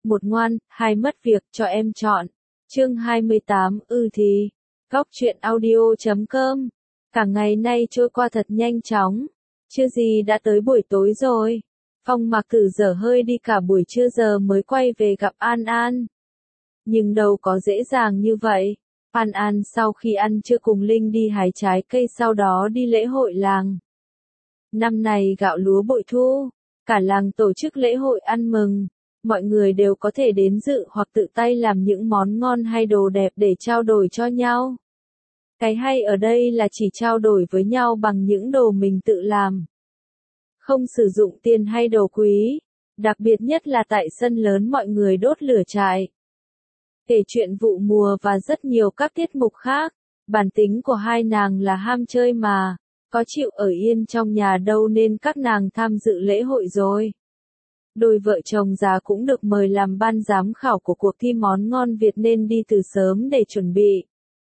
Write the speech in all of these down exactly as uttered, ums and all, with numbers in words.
một ngoan, hai mất việc, cho em chọn. Chương hai mươi tám, ư thì. Góc truyện audio chấm com. Cả ngày nay trôi qua thật nhanh chóng. Chưa gì đã tới buổi tối rồi. Phong Mạc Tử dở hơi đi cả buổi trưa giờ mới quay về gặp An An. Nhưng đâu có dễ dàng như vậy. An An sau khi ăn trưa cùng Linh đi hái trái cây sau đó đi lễ hội làng. Năm này gạo lúa bội thu, cả làng tổ chức lễ hội ăn mừng. Mọi người đều có thể đến dự hoặc tự tay làm những món ngon hay đồ đẹp để trao đổi cho nhau. Cái hay ở đây là chỉ trao đổi với nhau bằng những đồ mình tự làm. Không sử dụng tiền hay đồ quý. Đặc biệt nhất là tại sân lớn mọi người đốt lửa trại. Kể chuyện vụ mùa và rất nhiều các tiết mục khác. Bản tính của hai nàng là ham chơi mà. Có chịu ở yên trong nhà đâu nên các nàng tham dự lễ hội rồi. Đôi vợ chồng già cũng được mời làm ban giám khảo của cuộc thi món ngon Việt nên đi từ sớm để chuẩn bị.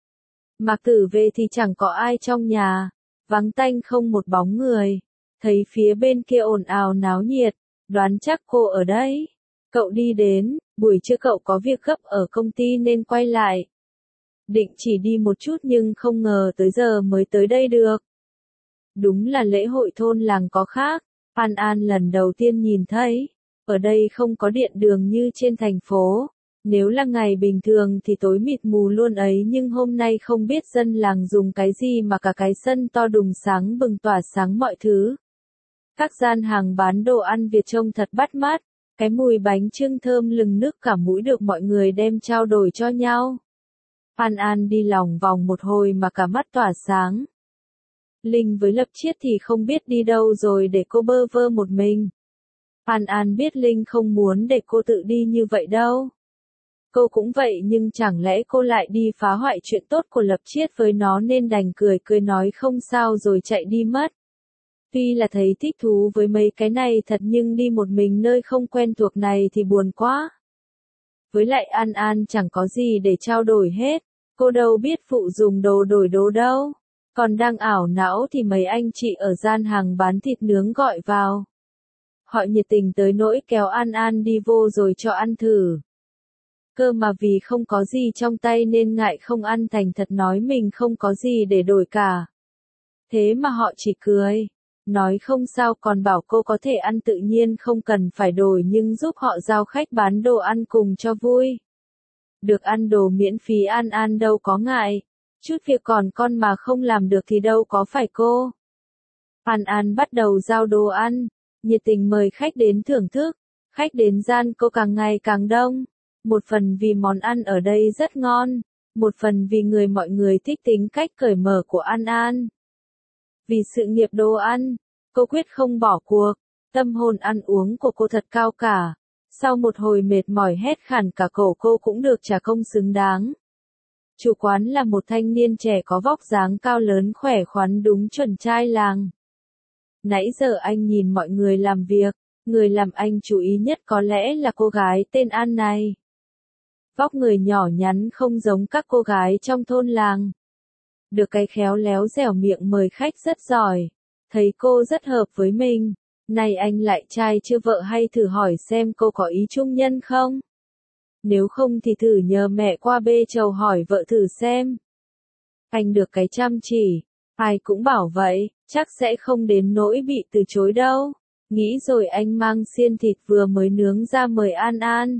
Mạc Tử về thì chẳng có ai trong nhà, vắng tanh không một bóng người. Thấy phía bên kia ồn ào náo nhiệt, đoán chắc cô ở đây. Cậu đi đến, buổi trưa cậu có việc gấp ở công ty nên quay lại. Định chỉ đi một chút nhưng không ngờ tới giờ mới tới đây được. Đúng là lễ hội thôn làng có khác, An An lần đầu tiên nhìn thấy. Ở đây không có điện đường như trên thành phố. Nếu là ngày bình thường thì tối mịt mù luôn ấy nhưng hôm nay không biết dân làng dùng cái gì mà cả cái sân to đùng sáng bừng tỏa sáng mọi thứ. Các gian hàng bán đồ ăn Việt trông thật bắt mắt. Cái mùi bánh chưng thơm lừng nức cả mũi được mọi người đem trao đổi cho nhau. An An đi lòng vòng một hồi mà cả mắt tỏa sáng. Linh với Lập Chiết thì không biết đi đâu rồi để cô bơ vơ một mình. An An biết Linh không muốn để cô tự đi như vậy đâu. Cô cũng vậy nhưng chẳng lẽ cô lại đi phá hoại chuyện tốt của Lập Chiết với nó nên đành cười cười nói không sao rồi chạy đi mất. Tuy là thấy thích thú với mấy cái này thật nhưng đi một mình nơi không quen thuộc này thì buồn quá. Với lại An An chẳng có gì để trao đổi hết, cô đâu biết phụ dùng đồ đổi đồ đâu. Còn đang ảo não thì mấy anh chị ở gian hàng bán thịt nướng gọi vào. Họ nhiệt tình tới nỗi kéo An An đi vô rồi cho ăn thử. Cơ mà vì không có gì trong tay nên ngại không ăn thành thật nói mình không có gì để đổi cả. Thế mà họ chỉ cười. Nói không sao còn bảo cô có thể ăn tự nhiên không cần phải đổi nhưng giúp họ giao khách bán đồ ăn cùng cho vui. Được ăn đồ miễn phí An An đâu có ngại. Chút việc còn con mà không làm được thì đâu có phải cô. An An bắt đầu giao đồ ăn, nhiệt tình mời khách đến thưởng thức. Khách đến gian cô càng ngày càng đông. Một phần vì món ăn ở đây rất ngon, một phần vì người mọi người thích tính cách cởi mở của An An. Vì sự nghiệp đồ ăn, cô quyết không bỏ cuộc, tâm hồn ăn uống của cô thật cao cả. Sau một hồi mệt mỏi hét khản cả cổ cô cũng được trả công xứng đáng. Chủ quán là một thanh niên trẻ có vóc dáng cao lớn khỏe khoắn đúng chuẩn trai làng. Nãy giờ anh nhìn mọi người làm việc, người làm anh chú ý nhất có lẽ là cô gái tên An này. Vóc người nhỏ nhắn không giống các cô gái trong thôn làng. Được cái khéo léo dẻo miệng mời khách rất giỏi. Thấy cô rất hợp với mình. Này anh lại trai chưa vợ hay thử hỏi xem cô có ý chung nhân không? Nếu không thì thử nhờ mẹ qua bê chầu hỏi vợ thử xem. Anh được cái chăm chỉ. Ai cũng bảo vậy, chắc sẽ không đến nỗi bị từ chối đâu. Nghĩ rồi anh mang xiên thịt vừa mới nướng ra mời An An.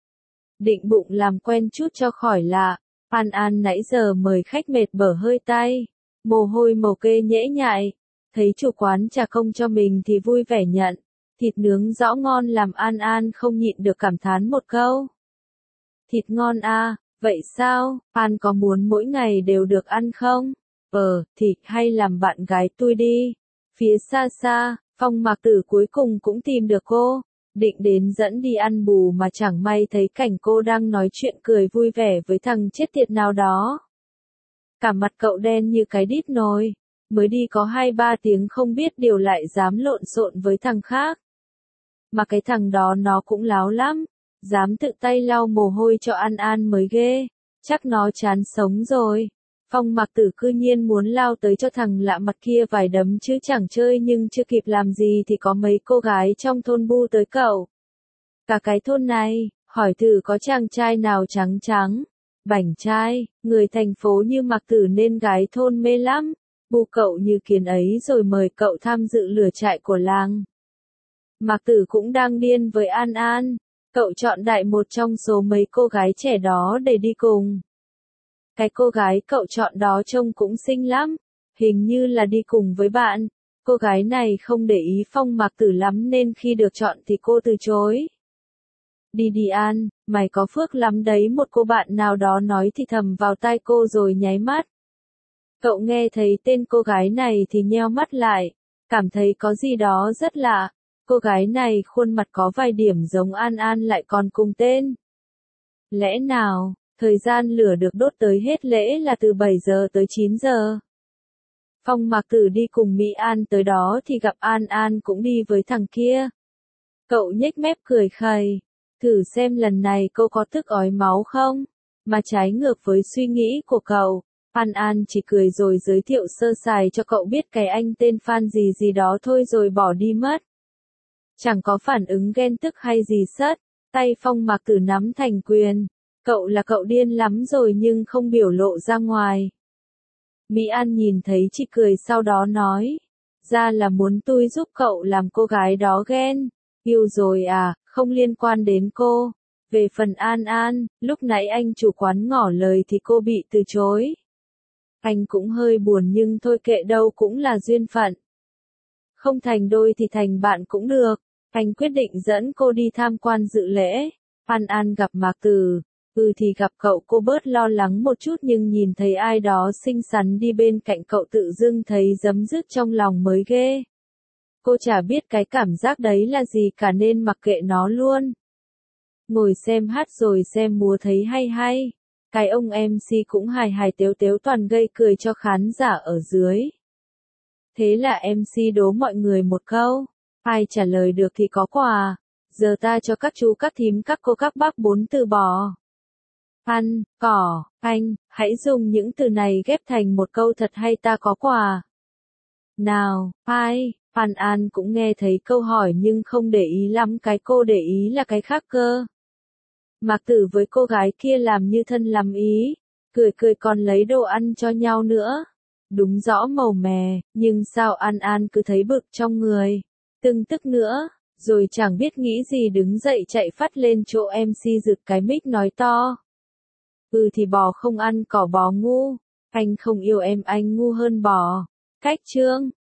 Định bụng làm quen chút cho khỏi lạ. An An nãy giờ mời khách mệt bở hơi tay. Mồ hôi mồ kê nhễ nhại. Thấy chủ quán trả công cho mình thì vui vẻ nhận. Thịt nướng rõ ngon làm An An không nhịn được cảm thán một câu. Thịt ngon à, vậy sao, An có muốn mỗi ngày đều được ăn không? Ờ, thịt hay làm bạn gái tôi đi. Phía xa xa, Phong Mạc Tử cuối cùng cũng tìm được cô. Định đến dẫn đi ăn bù mà chẳng may thấy cảnh cô đang nói chuyện cười vui vẻ với thằng chết tiệt nào đó. Cả mặt cậu đen như cái đít nồi. Mới đi có hai ba tiếng không biết điều lại dám lộn xộn với thằng khác. Mà cái thằng đó nó cũng láo lắm. Dám tự tay lau mồ hôi cho An An mới ghê. Chắc nó chán sống rồi. Phong Mạc Tử cư nhiên muốn lao tới cho thằng lạ mặt kia vài đấm chứ chẳng chơi nhưng chưa kịp làm gì thì có mấy cô gái trong thôn bu tới cậu. Cả cái thôn này, Hỏi thử có chàng trai nào trắng trắng, bảnh trai, người thành phố như Mạc Tử nên gái thôn mê lắm. Bu cậu như kiến ấy rồi mời cậu tham dự lửa trại của làng. Mạc Tử cũng đang điên với An An. Cậu chọn đại một trong số mấy cô gái trẻ đó để đi cùng. Cái cô gái cậu chọn đó trông cũng xinh lắm. Hình như là đi cùng với bạn. Cô gái này không để ý Phong Mạc Tử lắm nên khi được chọn thì cô từ chối. Đi đi An, mày có phước lắm đấy, một cô bạn nào đó nói thì thầm vào tai cô rồi nháy mắt. Cậu nghe thấy tên cô gái này thì nheo mắt lại, cảm thấy có gì đó rất lạ. Cô gái này khuôn mặt có vài điểm giống An An lại còn cùng tên. Lẽ nào, thời gian lửa được đốt tới hết lễ là từ bảy giờ tới chín giờ? Phong Mạc Tử đi cùng Mỹ An tới đó thì gặp An An cũng đi với thằng kia. Cậu nhếch mép cười khẩy, thử xem lần này cô có tức ói máu không? Mà trái ngược với suy nghĩ của cậu, An An chỉ cười rồi giới thiệu sơ sài cho cậu biết cái anh tên Phan gì gì đó thôi rồi bỏ đi mất. Chẳng có phản ứng ghen tức hay gì sất, tay Phong Mạc Tử nắm thành quyền. Cậu là cậu điên lắm rồi nhưng không biểu lộ ra ngoài. Mỹ An nhìn thấy chị cười sau đó nói, ra là muốn tôi giúp cậu làm cô gái đó ghen. Yêu rồi à, không liên quan đến cô. Về phần An An, lúc nãy anh chủ quán ngỏ lời thì cô bị từ chối. Anh cũng hơi buồn nhưng thôi kệ, đâu cũng là duyên phận. Không thành đôi thì thành bạn cũng được. Anh quyết định dẫn cô đi tham quan dự lễ. An An gặp Mạc Tử. Ừ thì gặp cậu cô bớt lo lắng một chút nhưng nhìn thấy ai đó xinh xắn đi bên cạnh cậu tự dưng thấy giấm dứt trong lòng mới ghê. Cô chả biết cái cảm giác đấy là gì cả nên mặc kệ nó luôn. Ngồi xem hát rồi xem múa thấy hay hay. Cái ông em xê cũng hài hài tếu tếu toàn gây cười cho khán giả ở dưới. Thế là em xê đố mọi người một câu. Ai trả lời được thì có quà. Giờ ta cho các chú các thím các cô các bác bốn từ bò. Ăn, cỏ, anh, hãy dùng những từ này ghép thành một câu thật hay ta có quà. Nào, ai? An An cũng nghe thấy câu hỏi nhưng không để ý lắm, cái cô để ý là cái khác cơ. Mạc Tử với cô gái kia làm như thân làm ý, cười cười còn lấy đồ ăn cho nhau nữa. Đúng rõ màu mè, nhưng sao An An cứ thấy bực trong người, từng tức nữa, rồi chẳng biết nghĩ gì đứng dậy chạy phát lên chỗ em xê giựt cái mic nói to. Ừ thì bò không ăn cỏ bò ngu, anh không yêu em anh ngu hơn bò. Cách chương